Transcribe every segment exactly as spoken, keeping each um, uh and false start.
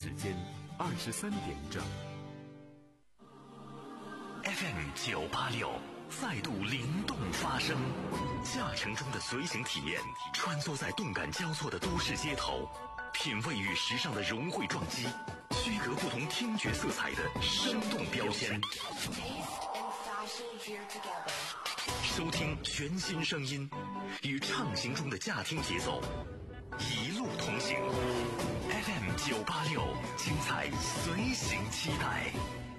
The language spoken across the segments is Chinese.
时间二十三点整。 F M 九八六赛度灵动发声，驾乘中的随行体验，穿梭在动感交错的都市街头，品味与时尚的融汇撞击，区隔不同听觉色彩的生动标签。收听全新声音，与畅行中的驾听节奏，一路同行。F M 九八六，精彩随行期待。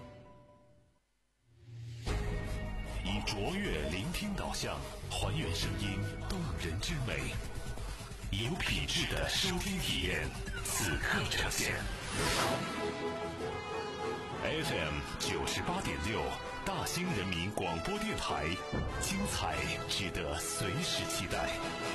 以卓越聆听导向，还原声音动人之美，有品质的收听体验，此刻呈现。F M 九十八点六，大兴人民广播电台，精彩值得随时期待。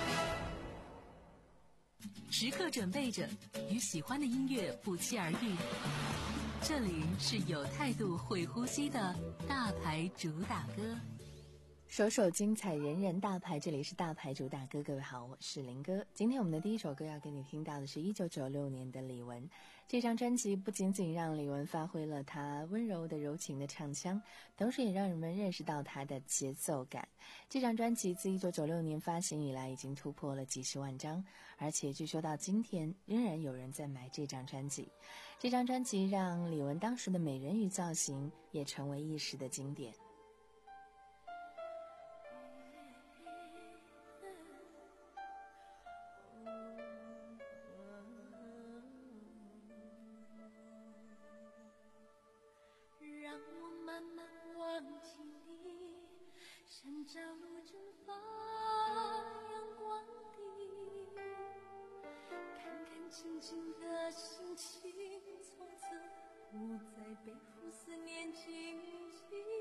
时刻准备着，与喜欢的音乐不期而遇。这里是有态度会呼吸的大牌主打歌， 首首精彩，人人大牌。这里是大牌主打歌，各位好，我是林哥。今天我们的第一首歌要给你听到的是一九九六年的李玟。这张专辑不仅仅让李玟发挥了她温柔的柔情的唱腔，同时也让人们认识到她的节奏感。这张专辑自一九九六年发行以来已经突破了几十万张，而且据说到今天仍然有人在买这张专辑。这张专辑让李玟当时的美人鱼造型也成为一时的经典。 让我慢慢忘记你，像朝露蒸发阳光地，看看静静的心情，从此不再背负思念荆棘。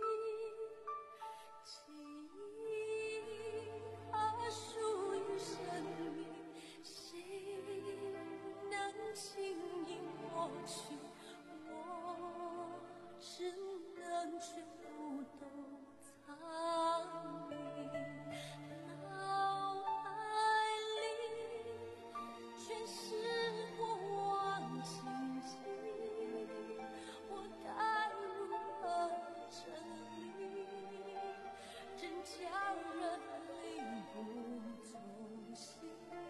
记忆它属于生命，谁能轻易抹去？我只能全部都藏匿，脑海里全是过往情景，我该如何整理，真叫人力不从心。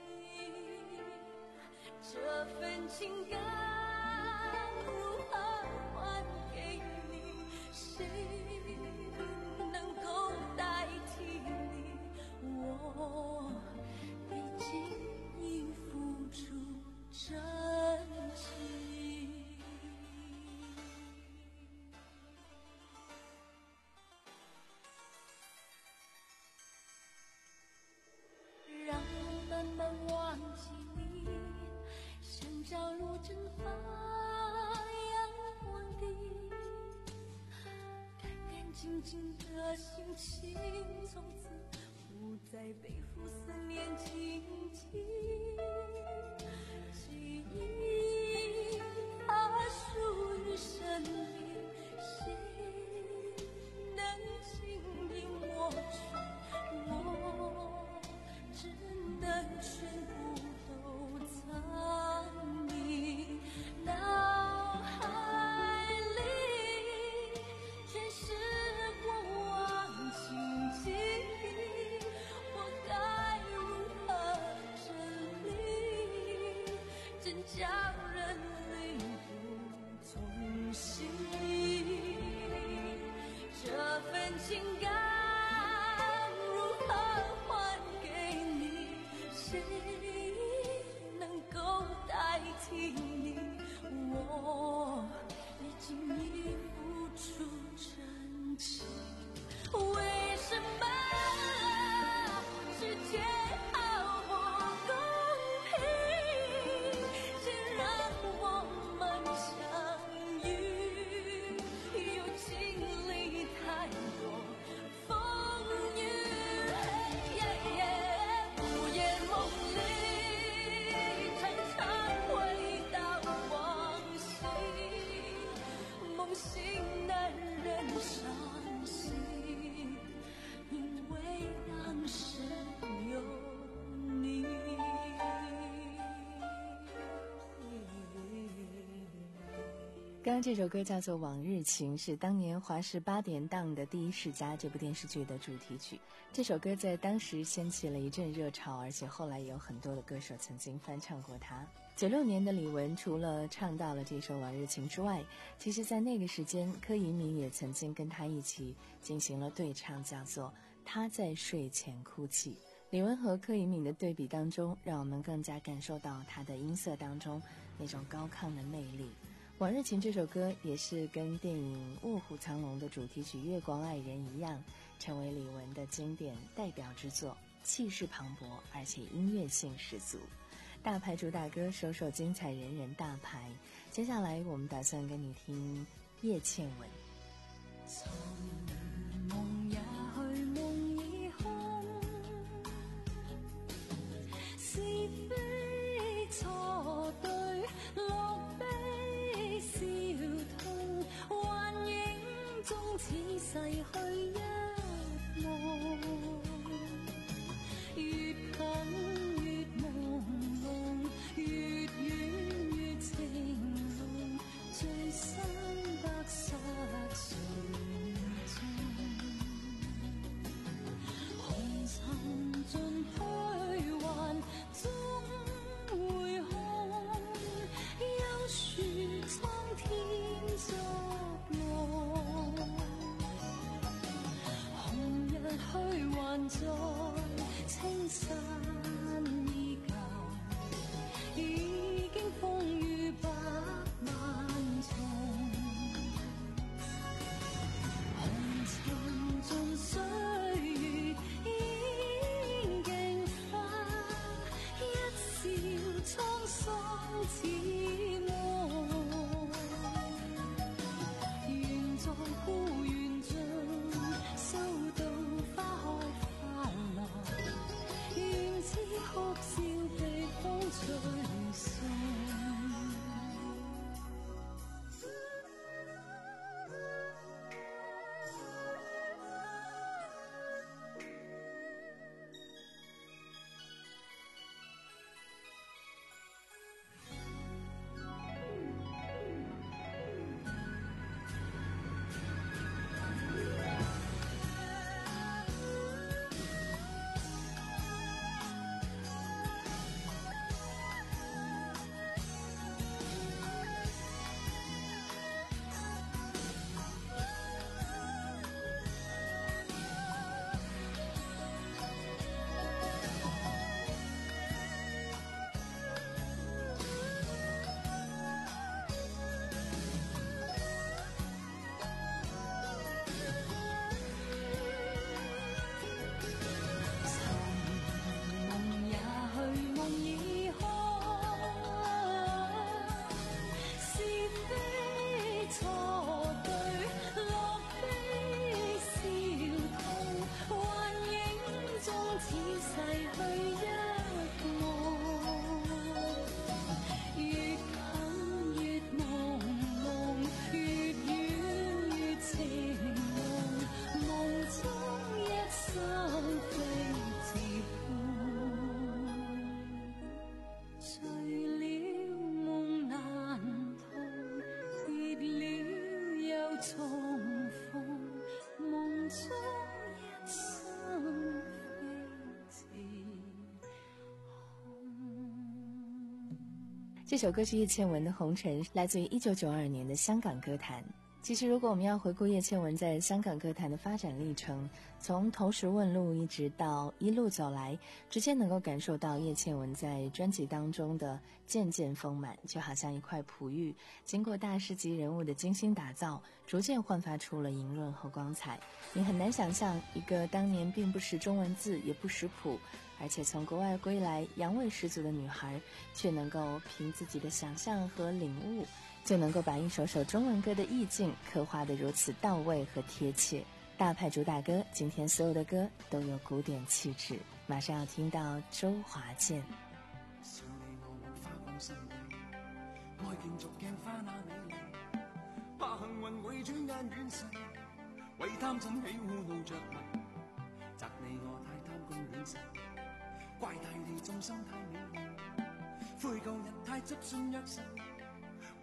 这份情感如何还给你？谁能够代替你？我已经已付出真情。让我慢慢忘记你，像朝露蒸发阳光地，干干净净的心情，从此不再背负思念荆棘。记忆它属于生命，谁能轻易抹去？我只能全部都藏匿，脑海里全是过往情景，我该如何整理？真叫刚刚这首歌叫做《往日情》，是当年华视八点档的《第一世家》这部电视剧的主题曲。这首歌在当时掀起了一阵热潮，而且后来也有很多的歌手曾经翻唱过它。九六年的李玟除了唱到了这首《往日情》之外，其实在那个时间，柯以敏也曾经跟他一起进行了对唱，叫做《他在睡前哭泣》。李玟和柯以敏的对比当中，让我们更加感受到她的音色当中那种高亢的魅力。往日情这首歌也是跟电影《卧虎藏龙》的主题曲《月光爱人》一样，成为李玟的经典代表之作，气势磅礴，而且音乐性十足。大牌主打歌，首首精彩，人人大牌。接下来我们打算跟你听叶倩文。 曾夢也去，夢已空，是非錯對，樂悲笑痛，幻影中似逝去一夢，越近越朦朧，越遠越情濃，醉生得失誰中，紅塵盡虛幻終會空，休說蒼天作夢，紅日虛幻在青山依舊，已經風雨百萬重，紅塵盡歲月演鏡花，一笑滄桑似夢，緣在故園盡，收到花開花落，願知哭笑被風吹送。 这首歌是叶倩文的《红尘》，来自于一九九二年的香港歌坛。其实如果我们要回顾叶倩文在香港歌坛的发展历程，从投石问路一直到一路走来，直接能够感受到叶倩文在专辑当中的渐渐丰满，就好像一块璞玉，经过大师级人物的精心打造，逐渐焕发出了莹润和光彩。你很难想象一个当年并不识中文字也不识谱，而且从国外归来洋味十足的女孩，却能够凭自己的想象和领悟，就能够把一首首中文歌的意境刻画得如此到位和贴切。大牌主打歌，今天所有的歌都有古典气质。马上要聽到周華健。 笑你我沒花光心地，愛競逐鏡花那美麗，怕幸運會轉眼遠逝，為貪嗔喜惡怒着迷，責你我太貪功戀勢，怪大地眾生太美麗，悔舊人太執信約誓，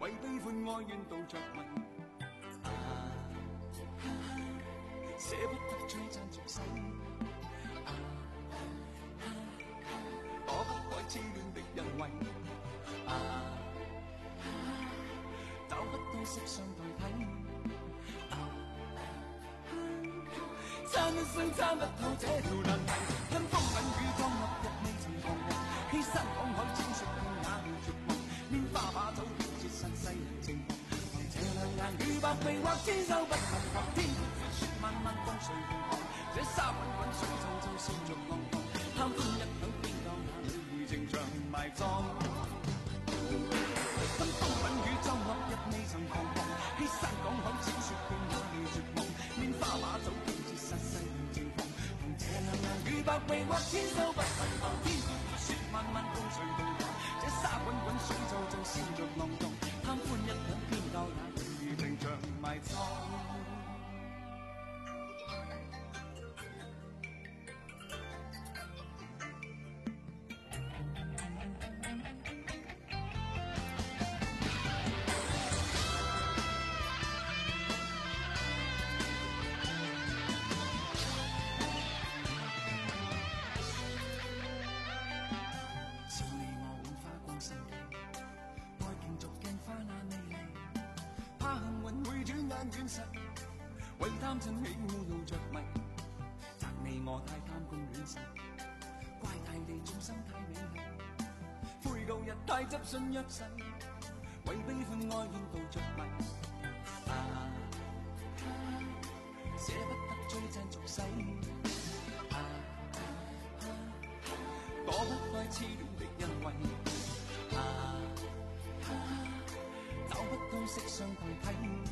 為悲歡哀怨度着迷。啊啊捨不得璀璨俗世，啊啊躲不開痴戀的人為，啊啊找不到色相代替，啊啊差一生差不透這條難題，跟風品雨裝落日未曾彷徨，欺山趕海千雪遍也未絕望，拈花把酒偏折煞世人情狂，憑這兩眼與百臂或千手不能防，天闊闊雪漫漫風隨浪蕩，這沙滾滾水皺皺笑着浪蕩，貪歡一晌邊夠那女兒情長埋葬。跟風品雨裝落日未曾彷徨，欺山趕海千雪遍也未絕望，拈花把酒偏折煞世人情狂，憑這兩眼與百臂或千手不能防，天闊闊雪漫漫風隨浪蕩，這沙滾滾水皺皺笑着浪蕩，貪歡一晌邊夠那女兒情長埋葬。為貪嗔喜惡怒着迷，責你我太貪功戀勢，怪大地眾生太美麗，悔舊日太執信約誓，為悲歡哀怨度着迷，啊啊捨不得璀璨俗世，啊啊躲不開痴戀的人為，啊啊找不到色相代替。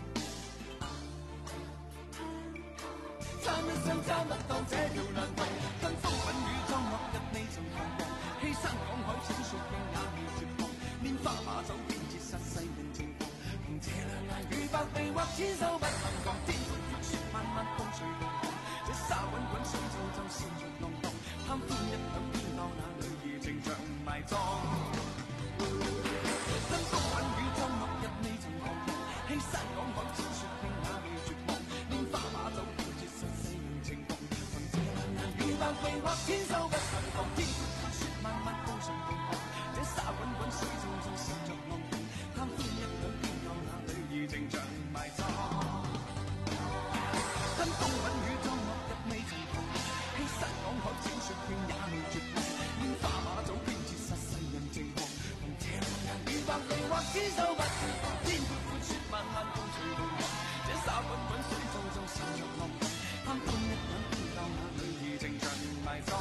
差一生差不透這條難題，跟風品雨裝落日未曾彷徨，欺山趕海千雪徑也未絕望，拈花把酒偏折煞世人情狂，憑這兩眼與百臂或千手不能防，天闊闊雪漫漫風隨浪蕩，這沙滾滾水皺皺笑着浪蕩，貪歡一晌邊夠那女兒情長埋葬。跟風品雨裝落日未曾彷徨，欺山趕海千雪徑也未絕望，拈花把酒百臂或千手不能防，天闊闊雪漫漫風隨浪蕩，這沙滾滾水皺皺笑着浪蕩，貪歡一晌邊夠那女兒情長埋葬。跟風品雨裝落日未曾彷徨，欺山趕海千雪徑也未絕望，拈花把酒偏折煞世人情狂，憑這兩眼與百臂或千手不能防，天闊闊雪漫漫風隨浪蕩，這沙滾滾水皺皺笑着浪蕩，貪歡一晌邊夠那女兒情長埋葬。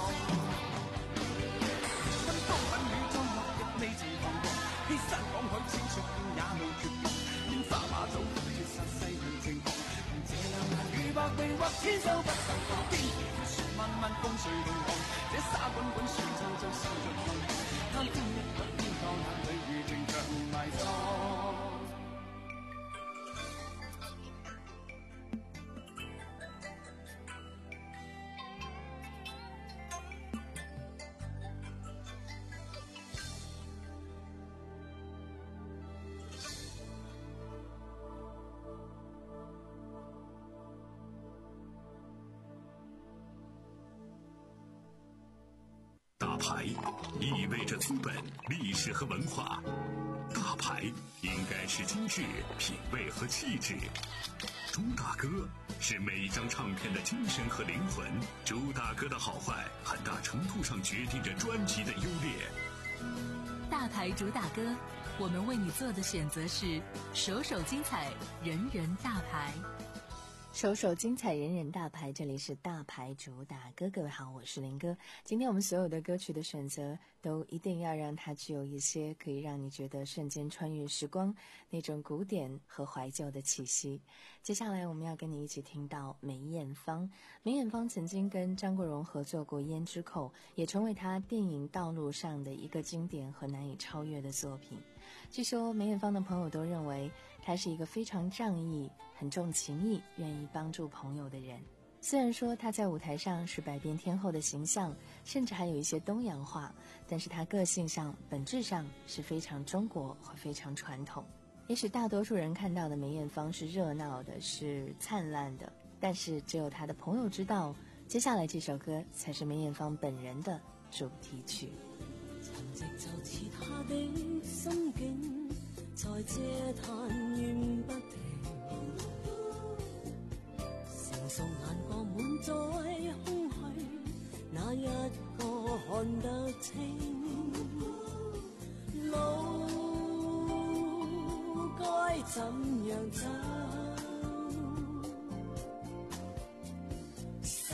跟風品雨裝落日未曾彷徨，欺山趕海千雪徑也未絕望，拈花把酒偏折煞世人情狂，憑這兩眼與百臂或千手不能防，天闊闊雪漫漫風隨浪蕩，這沙滾滾水皺皺笑着浪蕩，貪歡一晌邊夠那女兒情長埋葬。 大牌意味着资本、历史和文化，大牌应该是精致、品味和气质。朱大哥是每一张唱片的精神和灵魂，朱大哥的好坏很大程度上决定着专辑的优劣。 大牌主打歌，我们为你做的选择是首首精彩，人人大牌。 首首精彩，人人大牌，这里是大牌主打歌。各位好，我是林哥。今天我们所有的歌曲的选择都一定要让它具有一些可以让你觉得瞬间穿越时光那种古典和怀旧的气息。接下来我们要跟你一起听到梅艳芳。梅艳芳曾经跟张国荣合作过《胭脂扣》，也成为他电影道路上的一个经典和难以超越的作品。据说梅艳芳的朋友都认为她是一个非常仗义、很重情义、愿意帮助朋友的人。虽然说她在舞台上是百变天后的形象，甚至还有一些东洋化，但是她个性上、本质上是非常中国和非常传统。 也许大多数人看到的梅艳芳是热闹的，是灿烂的，但是只有她的朋友知道，接下来这首歌才是梅艳芳本人的主题曲。 沉寂就似他的心境，在嗟嘆怨不停，成熟眼角滿載空虛，哪一個看得清？路該怎樣走？心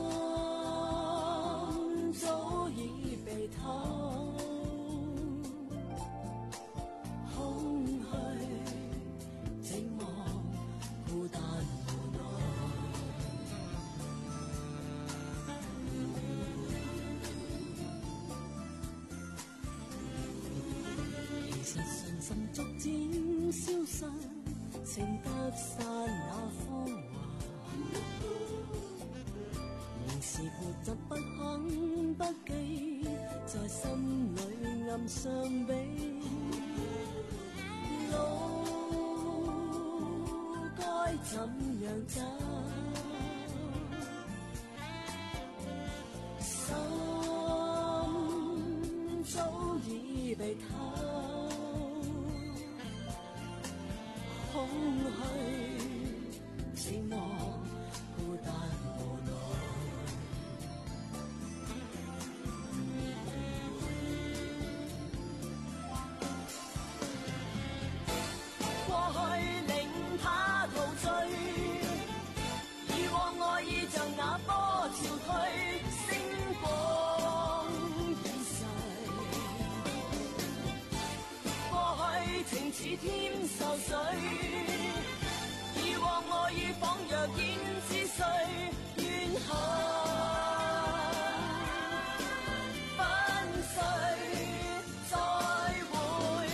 早已被偷，空虛寂寞孤單無奈。其實信心逐漸消失，情得散那芳華，仍是固執不肯不羈，在心裏暗傷悲。路該怎樣走？心早已被偷，空虛寂寞孤單無奈。過去令他陶醉，以往愛意像那波潮退，星光已逝。過去情似添愁水，以往愛意仿若煙似水，怨恨粉碎再會。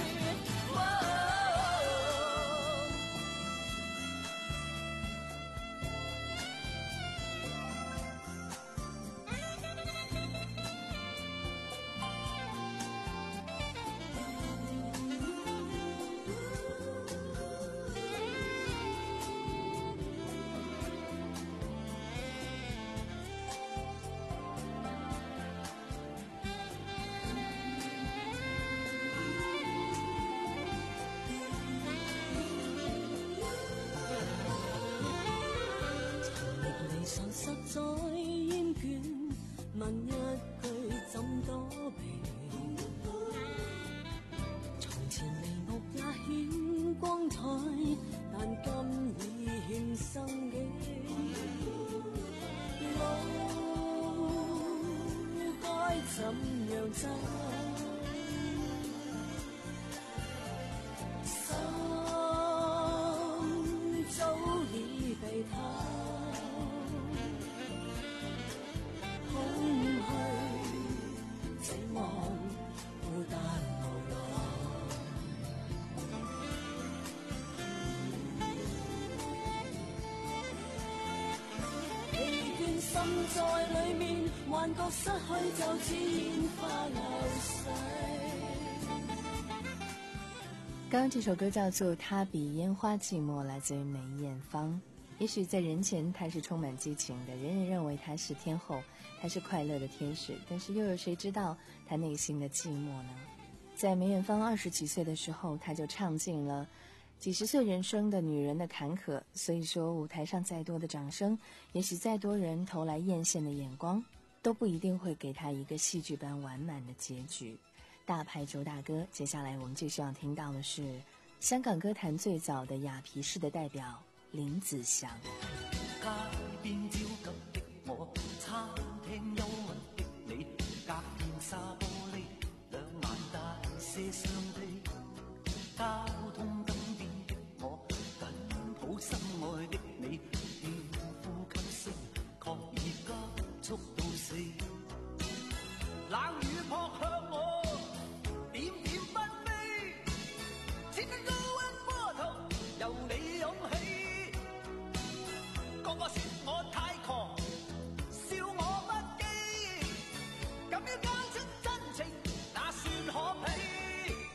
實在厭倦，問一句怎躲避？從前眉目也顯光彩，但今已欠生機。路該怎樣走？心早已被偷，心在裏面，幻覺失去就似煙花流逝。 剛剛這首歌叫做《他比煙花寂寞》，來自於梅艷芳。也許在人前她是充滿激情的，人人認為她是天后，她是快樂的天使，但是又有誰知道她內心的寂寞呢？在梅艷芳二十幾歲的時候，她就唱盡了幾十歲人生的女人的坎坷，所以說舞台上再多的掌聲，也許再多人投來豔羨的眼光，都不一定會給她一個戲劇般完滿的結局。大牌主打歌，接下來我們繼續要聽到的是香港歌壇最早的雅皮式的代表林子祥。 街邊焦急的我，餐廳憂鬱的你，隔片紗玻璃，兩眼帶些傷悲，交通燈邊的我，緊抱心愛的你，輕呼吸聲確已急速到死，冷雨撲向我，點點不飛，千斤高溫波濤由你湧起，個個說我太狂，笑我不羈，敢於交出真情，那算可鄙。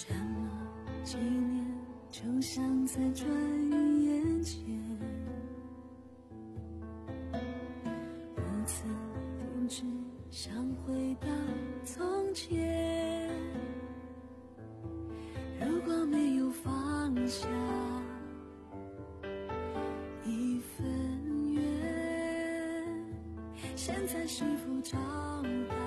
这么几年就像在转眼间，不曾停止想回到从前。如果没有放下一份缘，现在是否找到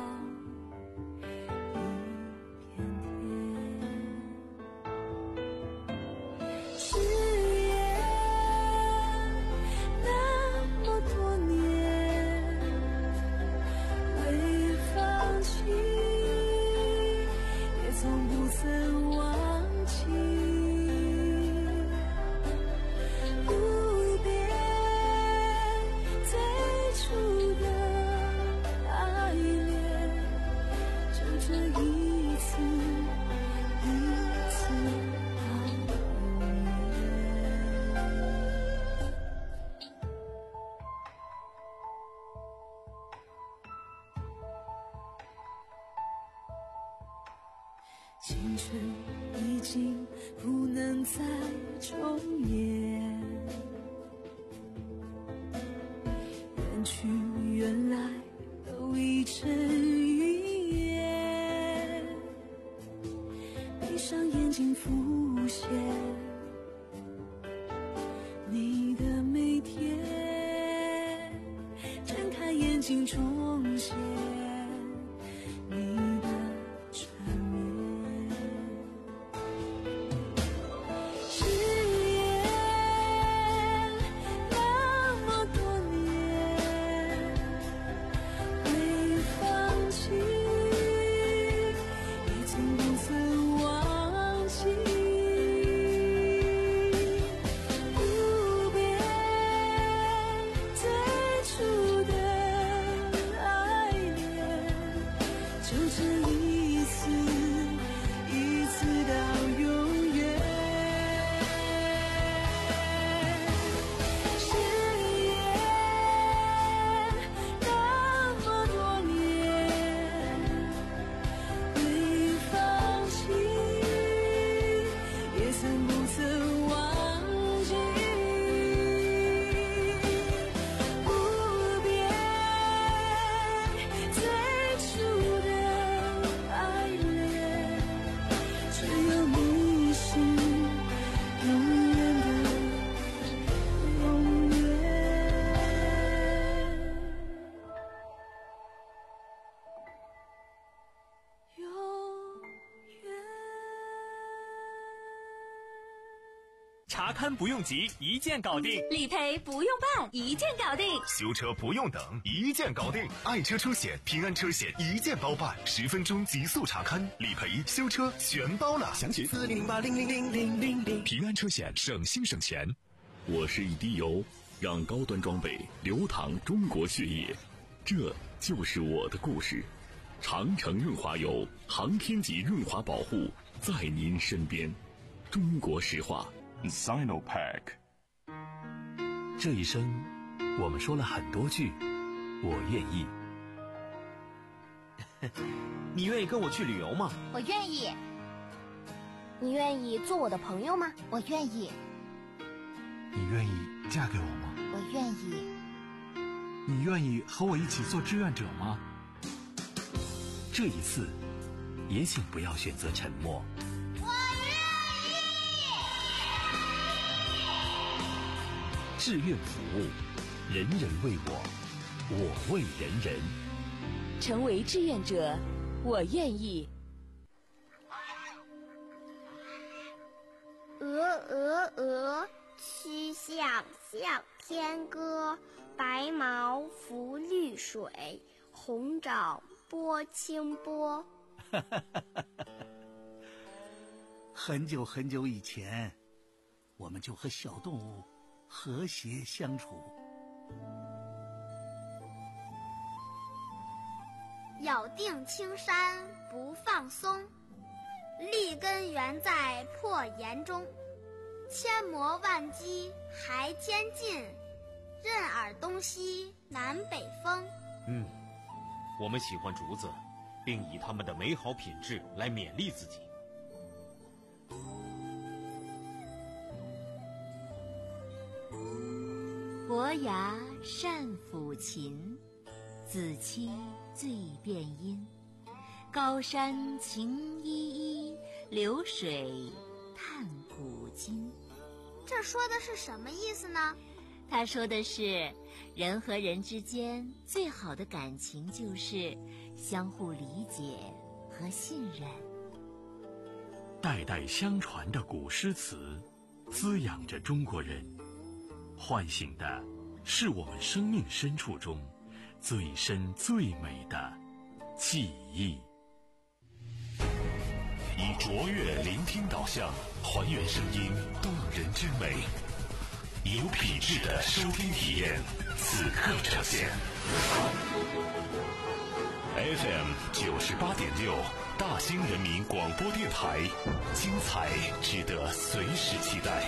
青春已经不能再重演，远去原来都已成云烟，闭上眼睛浮现你的每天，睁开眼睛重现你查勘不用急，一键搞定； 理赔不用办，一键搞定； 修车不用等，一键搞定。爱车车险、平安车险一键包办，十分钟极速查勘、理赔、修车全包了。 详情四零零八零零零零零零。 平安车险，省心省钱。我是一滴油，让高端装备流淌中国血液，这就是我的故事。长城润滑油，航天级润滑保护，在您身边。中国石化。 Sinopack。 这一生我们说了很多句我愿意。 你愿意跟我去旅游吗？ 我愿意。你愿意做我的朋友吗？我愿意。 你愿意嫁给我吗？ 我愿意。 你愿意和我一起做志愿者吗？ 这一次也请不要选择沉默。志愿服务，人人为我，我为人人。 成为志愿者，我愿意。 鹅鹅鹅，曲项向天歌。白毛浮绿水，红掌拨清波。 很久很久以前，我们就和小动物和谐相处。 咬定青山不放松，立根原在破岩中。千磨万击还坚劲，任尔东西南北风。 嗯，我们喜欢竹子，并以它们的美好品质来勉励自己。 伯牙善抚琴，子期最辨音。高山晴依依，流水探古今。 这说的是什么意思呢？ 他说的是，人和人之间最好的感情就是相互理解和信任。 代代相传的古诗词，滋养着中国人，唤醒的是我们生命深处中最深最美的记忆。 以卓越聆听导向，还原声音动人之美，有品质的收听体验，此刻呈现。F M 九十八点六，大兴人民广播电台，精彩值得随时期待。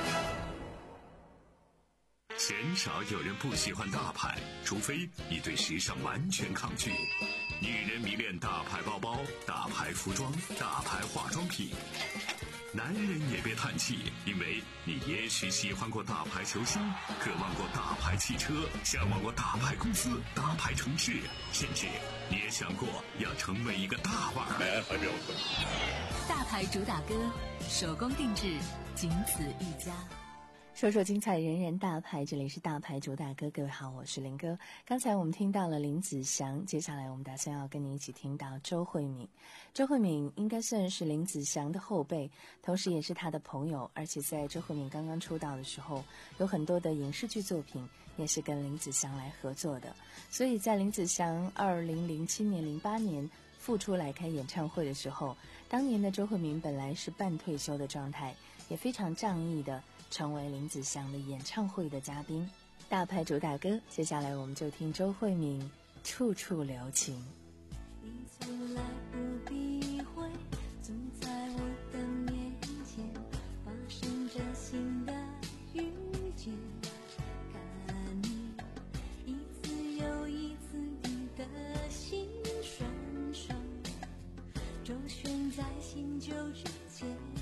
鲜少有人不喜欢大牌，除非你对时尚完全抗拒。女人迷恋大牌包包、大牌服装、大牌化妆品。男人也别叹气，因为你也许喜欢过大牌球星，渴望过大牌汽车，向往过大牌公司、大牌城市，甚至你也想过要成为一个大腕儿。 大牌主打歌，手工定制，仅此一家。 说说精彩人人大牌，这里是大牌主打歌，各位好，我是林哥。刚才我们听到了林子祥，接下来我们打算要跟你一起听到周慧敏。周慧敏应该算是林子祥的后辈，同时也是他的朋友，而且在周慧敏刚刚出道的时候，有很多的影视剧作品也是跟林子祥来合作的。所以在林子祥二零零七年、零八年复出来开演唱会的时候，当年的周慧敏本来是半退休的状态，也非常仗义的成为林子祥的演唱会的嘉宾。大牌主打歌，接下来我们就听周慧敏《处处留情》。 你从来不避讳，总在我的面前发生着新的遇见，看你一次又一次地的心酸酸周旋在新旧之间，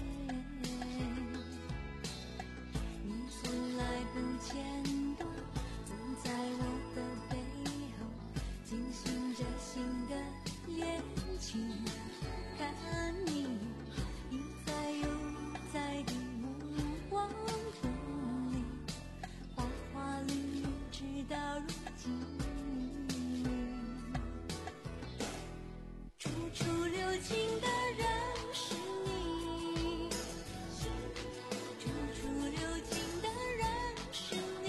你从来不间断，总在我的背后进行着新的恋情，看你一再又再地无往不利，花花绿绿直到如今，处处留情的人是你，处处留情的人是你，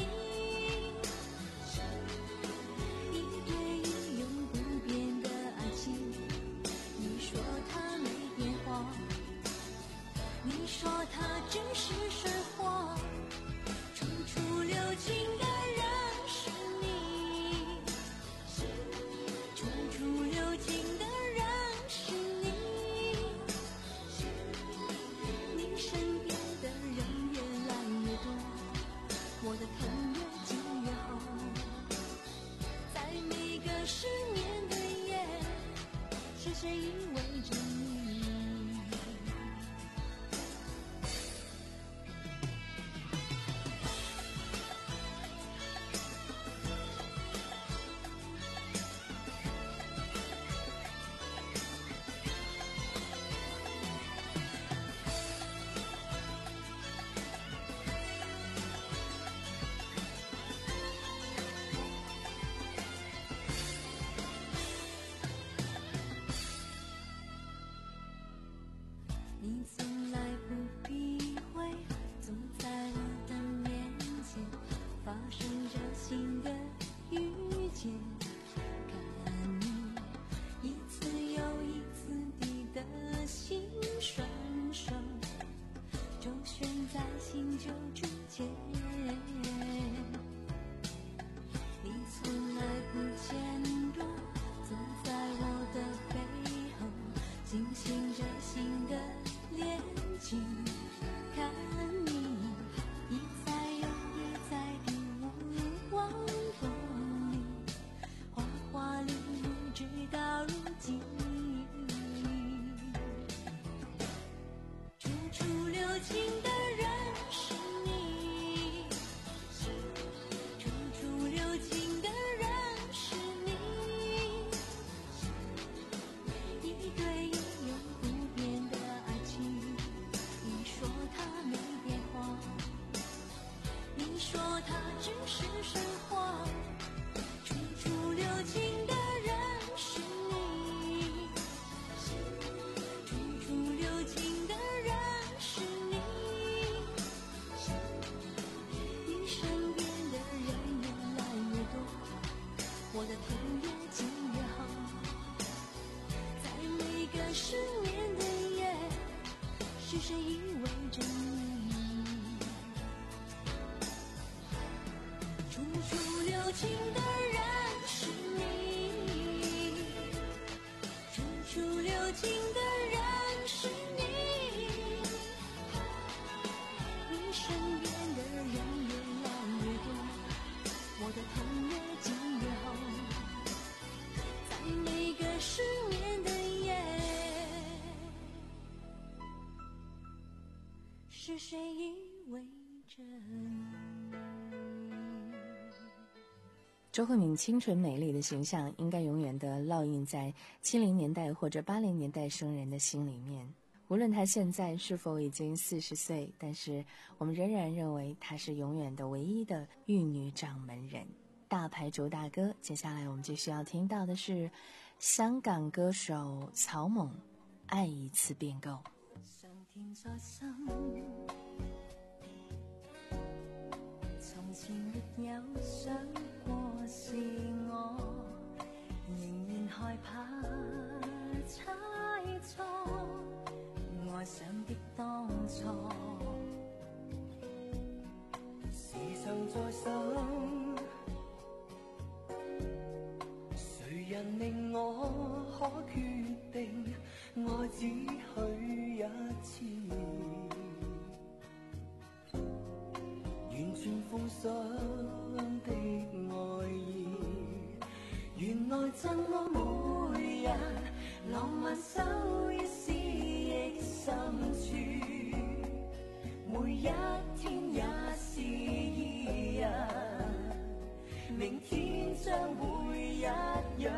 一对一永不变的爱情，你说它没变化，你说它只是水花，处处留情的人是你，处处留情的人是你，你身边的人越来越多，我的疼越紧越好，在每个失眠的夜，深深依偎着你。你从来不避讳，总在我的面前发生着新的遇见，看你一次又一次地的心酸酸周旋在新旧之间，你从来不间断，总在我的背后进行着新的恋情，看你一再又一再地无往不利，花花绿绿直到如今，处处留情的人是你， 谁依偎着你？处处留情的人是你，处处留情的人是你，你身边的人越来越多，我的痛越紧越厚，在每个失眠的夜，是谁依偎着你？ 周慧敏清纯美丽的形象应该永远地烙印在七零年代或者八零年代生人的心里面。无论她现在是否已经四十岁，但是我们仍然认为她是永远的唯一的玉女掌门人。大牌主打歌，接下来我们就需要听到的是香港歌手曹猛，爱一次便够。 上天在心，從前亦有想過是我，仍然害怕猜錯，愛上的當初，時常在想，誰人令我可決定愛只許一次，完全奉上的愛意，原來贈我每日浪漫收一絲憶深處，每一天也是一日，明天將會一樣。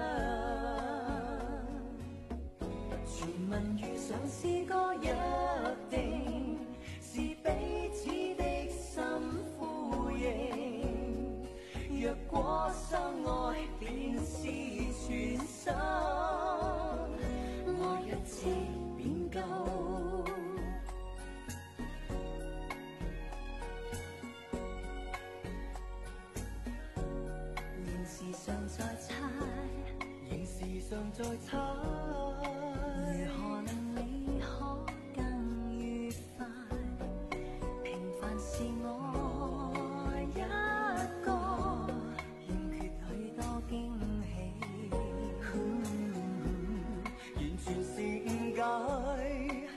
傳聞遇上是個約定，是彼此的心呼應，若果相愛便是全心，愛一次便夠。仍時常在猜，仍時常在猜，如何令你可更愉快？平凡是我一個，欠缺許多驚喜，完全是誤解，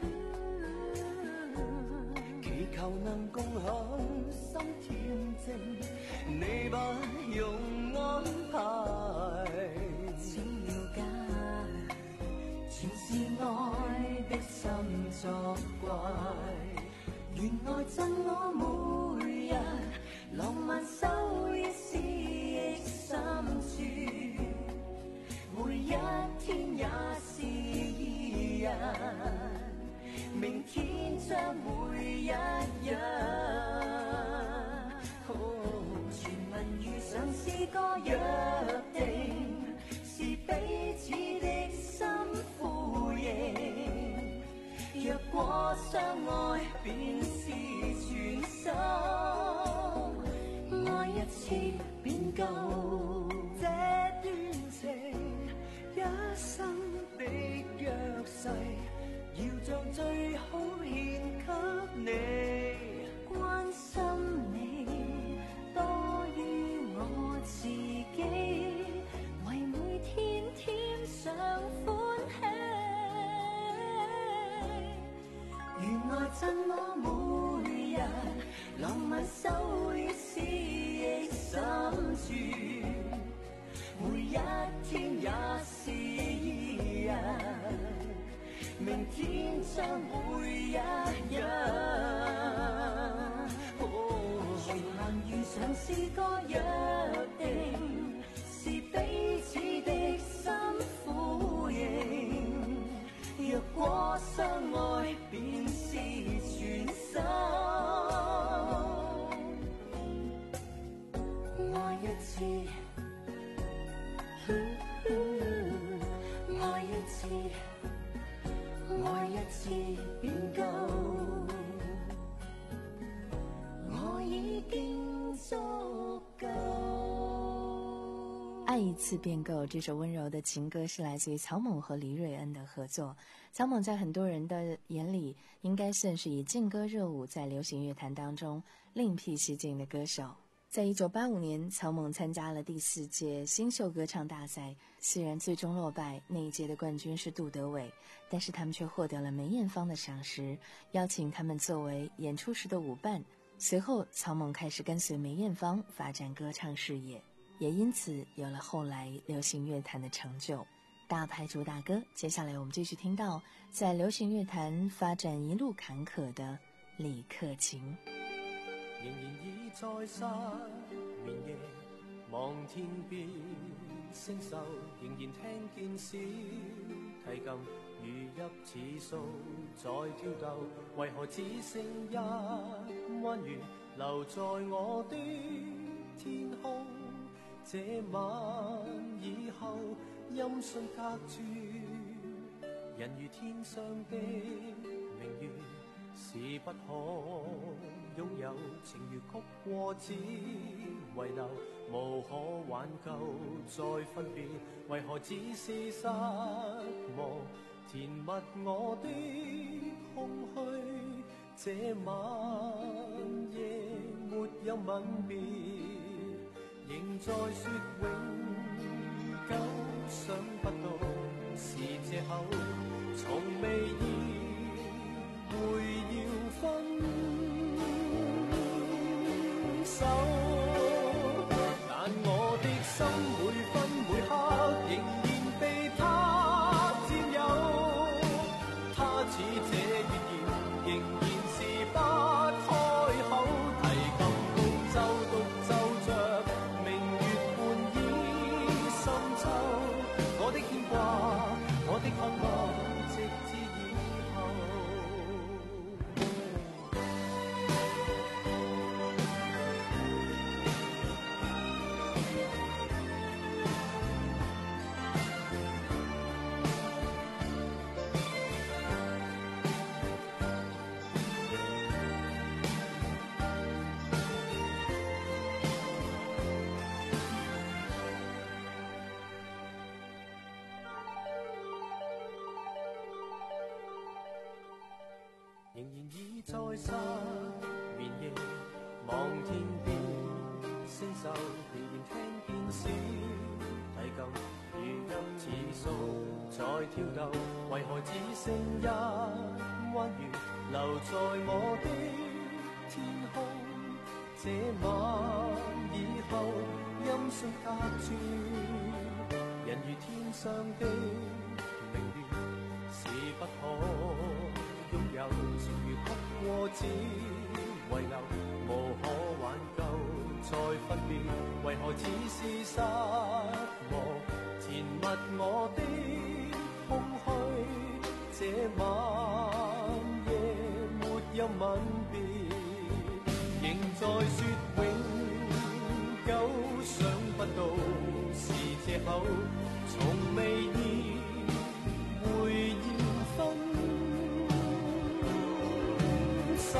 祈求能共享心恬靜，你不用安排，請了解，全是愛的心作怪，原來贈我每日浪漫收一絲憶深處，每一天也是一日，明天將會一樣。傳聞遇上是個約定，是彼此的心呼應，若果相愛便是全心，愛一次便夠。這段情一生的約誓，要將最好獻給你，關心你多於我自己，為每天添上歡喜，原來贈我每日浪漫收於絲憶深處，每一天也是一日，明天將會一樣。傳聞遇上是個約定，是彼此的心呼應，若果相愛便是全心，愛一次，愛一次，愛一次便夠，我已經足夠。 一次便够。这首温柔的情歌是来自于曹猛和黎瑞恩的合作。曹猛在很多人的眼里应该算是以劲歌热舞在流行乐坛当中另辟蹊径的歌手。在一九八五年，曹猛参加了第四届新秀歌唱大赛，虽然最终落败，那一届的冠军是杜德伟，但是他们却获得了梅艳芳的赏识，邀请他们作为演出时的舞伴。随后，曹猛开始跟随梅艳芳发展歌唱事业，也因此有了后来流行乐坛的成就。大牌主打歌，接下来我们继续听到在流行乐坛发展一路坎坷的李克勤。 仍然已在失眠夜望天邊星宿，仍然聽見小提琴如泣似訴在跳動，為何只剩一彎月留在我的天空？這晚以後音訊隔絕，人如天上的明月是不可擁有，情如曲過只遺留，無可挽救再分別，為何只是失望填密我的空虛？這晚夜沒有吻別，仍在說永久，想不到是藉口，從未意會要分手，但我的心每分每刻仍然被他佔有，他似這月兒仍然是不開口，提琴獨奏獨奏着明月半倚深秋，我的牽掛我的渴望直至以後。仍然已在失眠夜望天邊星宿，仍然聽見小提琴如泣似訴在跳動，為何只剩一彎月留在我的天空？這晚以後音訊隔絕，人如天上的明月是不可擁有，情如曲過只遺留，無可挽救再分別，為何只是失望填密我的空虛？這晚夜沒有吻別，仍在說永久，想不到是藉口，從未意會要分手，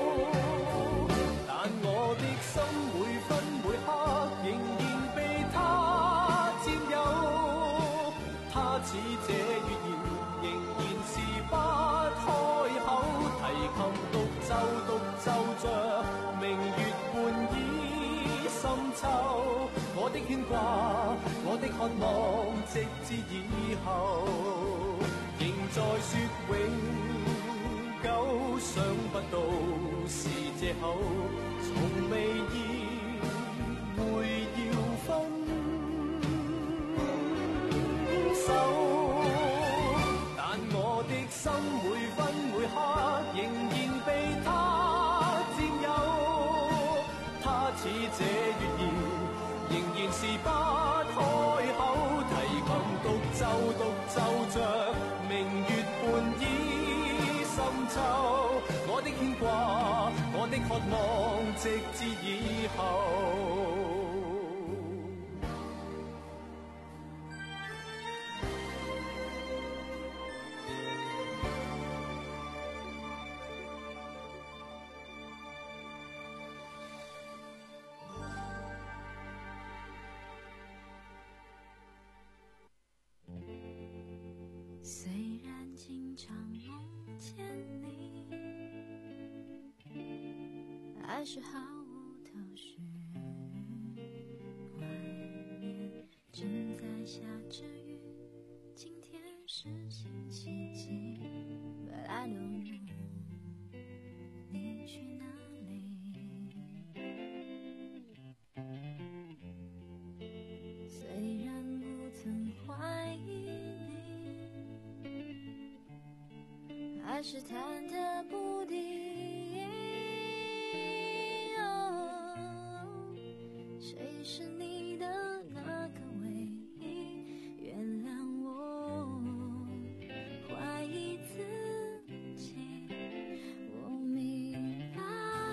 但我的心每分每刻仍然被他佔有，他似這月兒仍然是不開口，提琴獨奏獨奏着明月半倚深秋，我的牽掛我的渴望直至以後，仍在說永久，想不到是藉口，從未意會要分手，但我的心每分每刻仍然被他佔有，他似這月兒仍然是不開口，提琴獨奏獨奏着明月半倚深秋，我的牽掛我的渴望直至以後。 虽然经常梦见你，还是毫无头绪。外面正在下着雨，今天是星期几 But I don't know 你去哪里。虽然不曾怀疑你，还是忐忑不定。哦，谁是你的那个唯一？原谅我怀疑自己。我明白，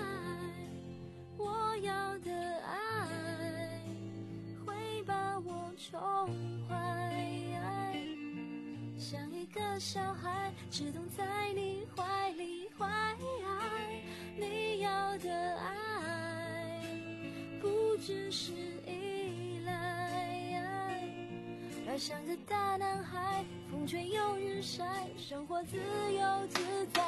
我要的爱会把我宠坏，像一个小孩只懂在你怀里怀。你要的爱不只是依赖，要像个大男孩，风吹又日晒，生活自由自在。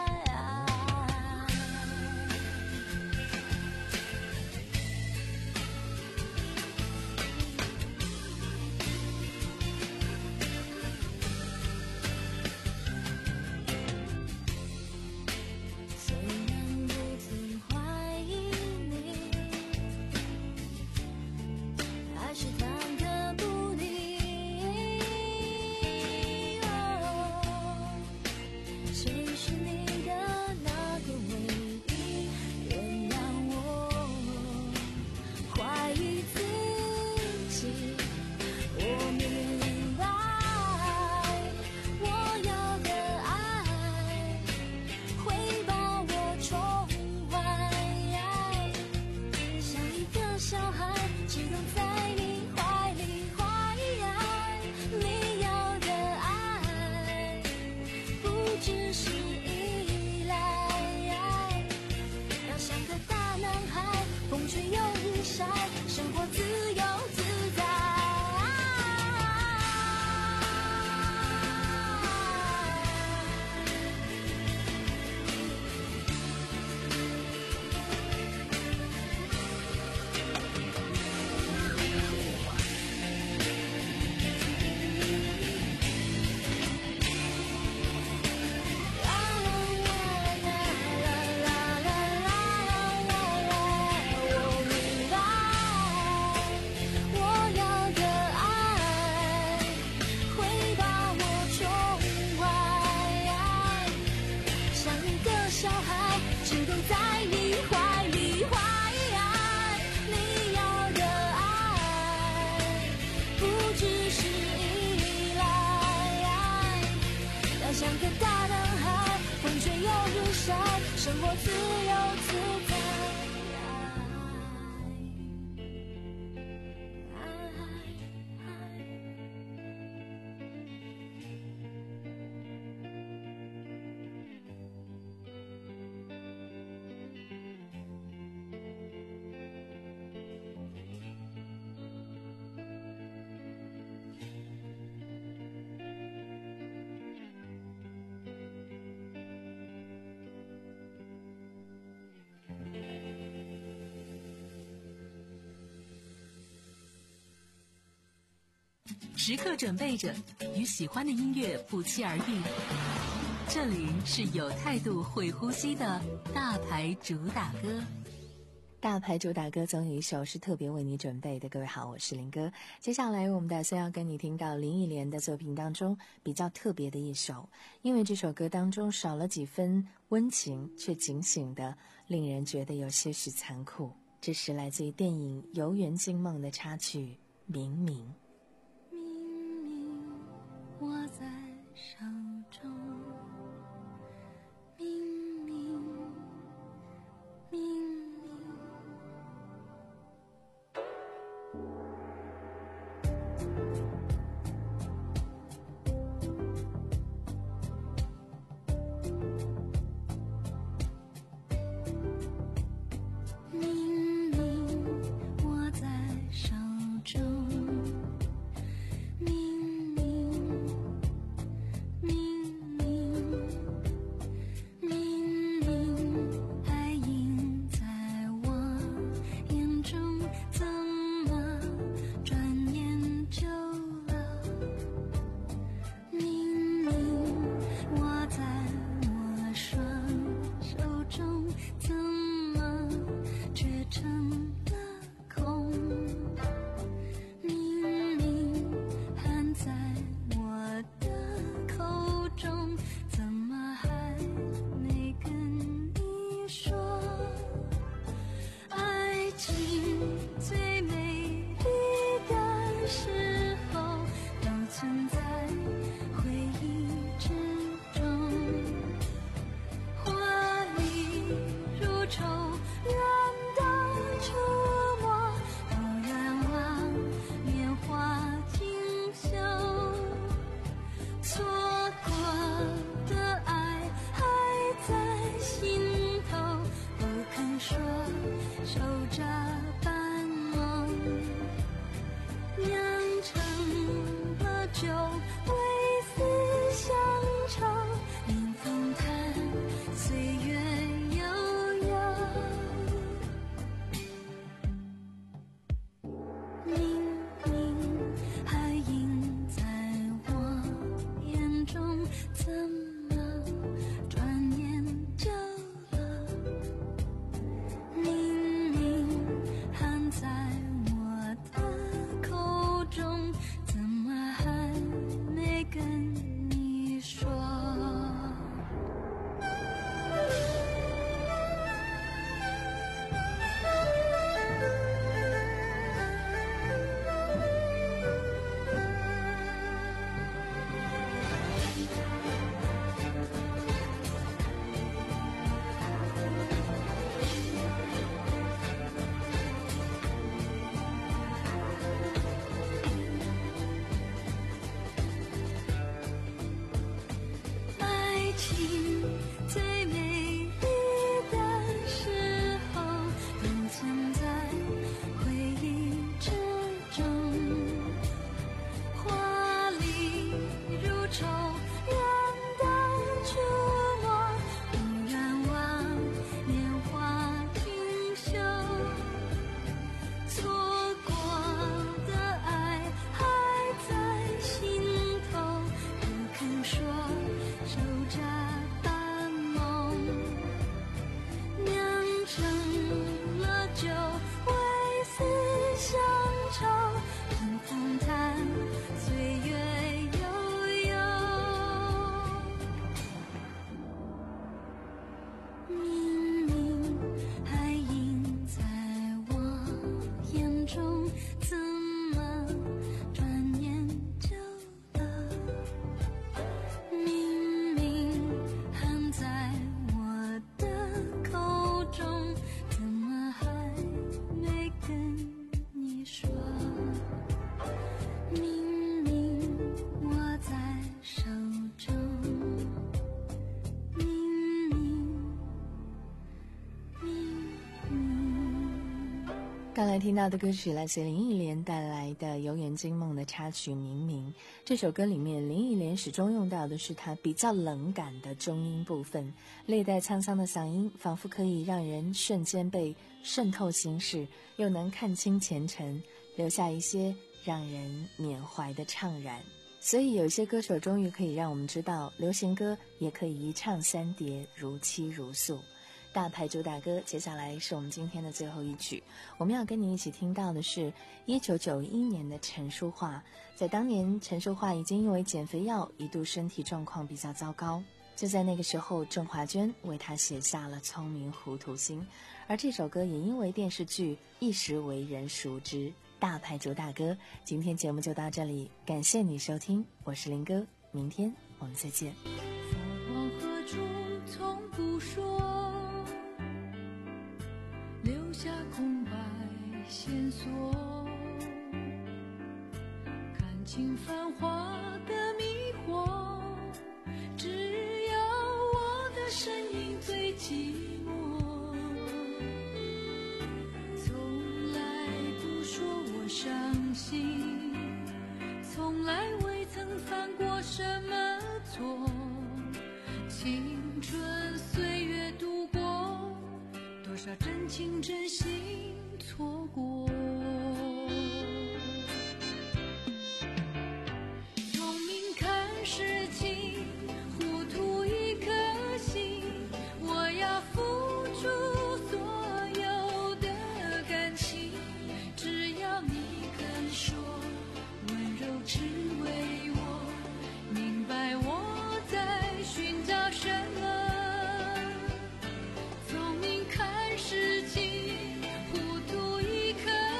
生活自由自在。 时刻准备着与喜欢的音乐不期而遇。这里是有态度会呼吸的大牌主打歌。 大牌主打歌总有一首是特别为你准备的。各位好，我是林哥。接下来我们打算要跟你听到林忆莲的作品当中比较特别的一首，因为这首歌当中少了几分温情，却警醒的令人觉得有些许残酷。这是来自于电影《游园惊梦》的插曲《明明》。 握在手中，明明明明，明明握在手中。 错过的爱还在心头，不肯说，守着半梦，酿成了酒，为思乡愁，临风叹岁月悠悠。明明还映在我眼中，怎么转眼就了？明明含在我的口中，怎么还没跟你说？爱情最美丽的时候，永存在回忆之中。华丽如愁，人的触摸，不愿忘年华锦绣。错过的爱还在心头，不肯说，守着半梦，酿成了酒，为思乡愁，冷风叹岁月悠悠。明明还映在我眼中，怎么转眼就了？明明含在我的口中，怎么还没跟你说？明明握在手中，明明明明。 刚才听到的歌曲来自林忆莲带来的《游园惊梦》的插曲《明明》。这首歌里面，林忆莲始终用到的是她比较冷感的中音部分，略带沧桑的嗓音，仿佛可以让人瞬间被渗透心事，又能看清前尘，留下一些让人缅怀的怅然。所以有些歌手终于可以让我们知道，流行歌也可以一唱三叠，如泣如诉。大牌主打歌，接下来是我们今天的最后一曲。我们要跟你一起听到的是一九九一年的陈淑桦。在当年，陈淑桦已经因为减肥药一度身体状况比较糟糕，就在那个时候，郑华娟为她写下了《聪明糊涂心》，而这首歌也因为电视剧一时为人熟知。大牌主打歌，今天节目就到这里，感谢你收听，我是林哥，明天我们再见。 往何处从不说，留下空白线索，看清繁华的迷惑，只有我的身影最寂寞，从来不说我伤心，从来未曾犯过什么错，青春岁月度过，多少真情真心错过。聪明看事情，糊涂一颗心，我要付出所有的感情，只要你肯说，温柔只为我明白我在寻找什么。聪明看事情，糊涂一颗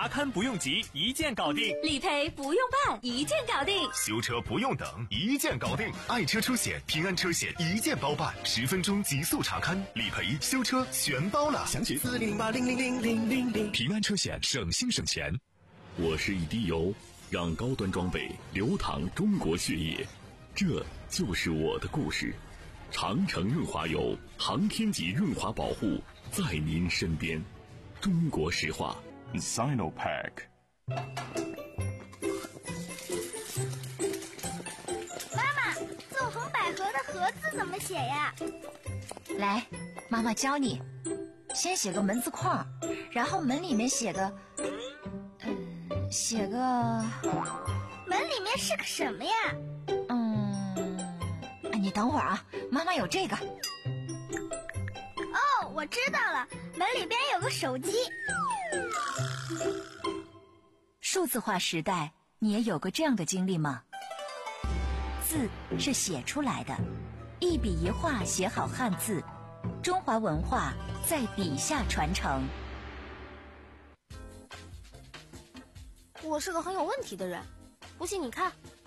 查看不用急，一键搞定； 理赔不用办，一键搞定； 修车不用等，一键搞定。爱车车险、平安车险一键包办，十分钟极速查看，理赔、修车全包了。详询四零八零零零零零零。 平安车险，省心省钱。 我是一滴油，让高端装备流淌中国血液，这就是我的故事。长城润滑油，航天级润滑保护，在您身边。中国石化 Sinopec。 妈妈，纵横捭阖的阖字怎么写呀？ 来，妈妈教你。先写个门字框，然后门里面写个嗯写个门里面是个什么呀？ 嗯你等会儿啊，妈妈有这个。 哦，我知道了，门里边有个手机。 数字化时代，你也有过这样的经历吗？字是写出来的，一笔一画写好汉字，中华文化在笔下传承。 我是个很有问题的人，不信你看。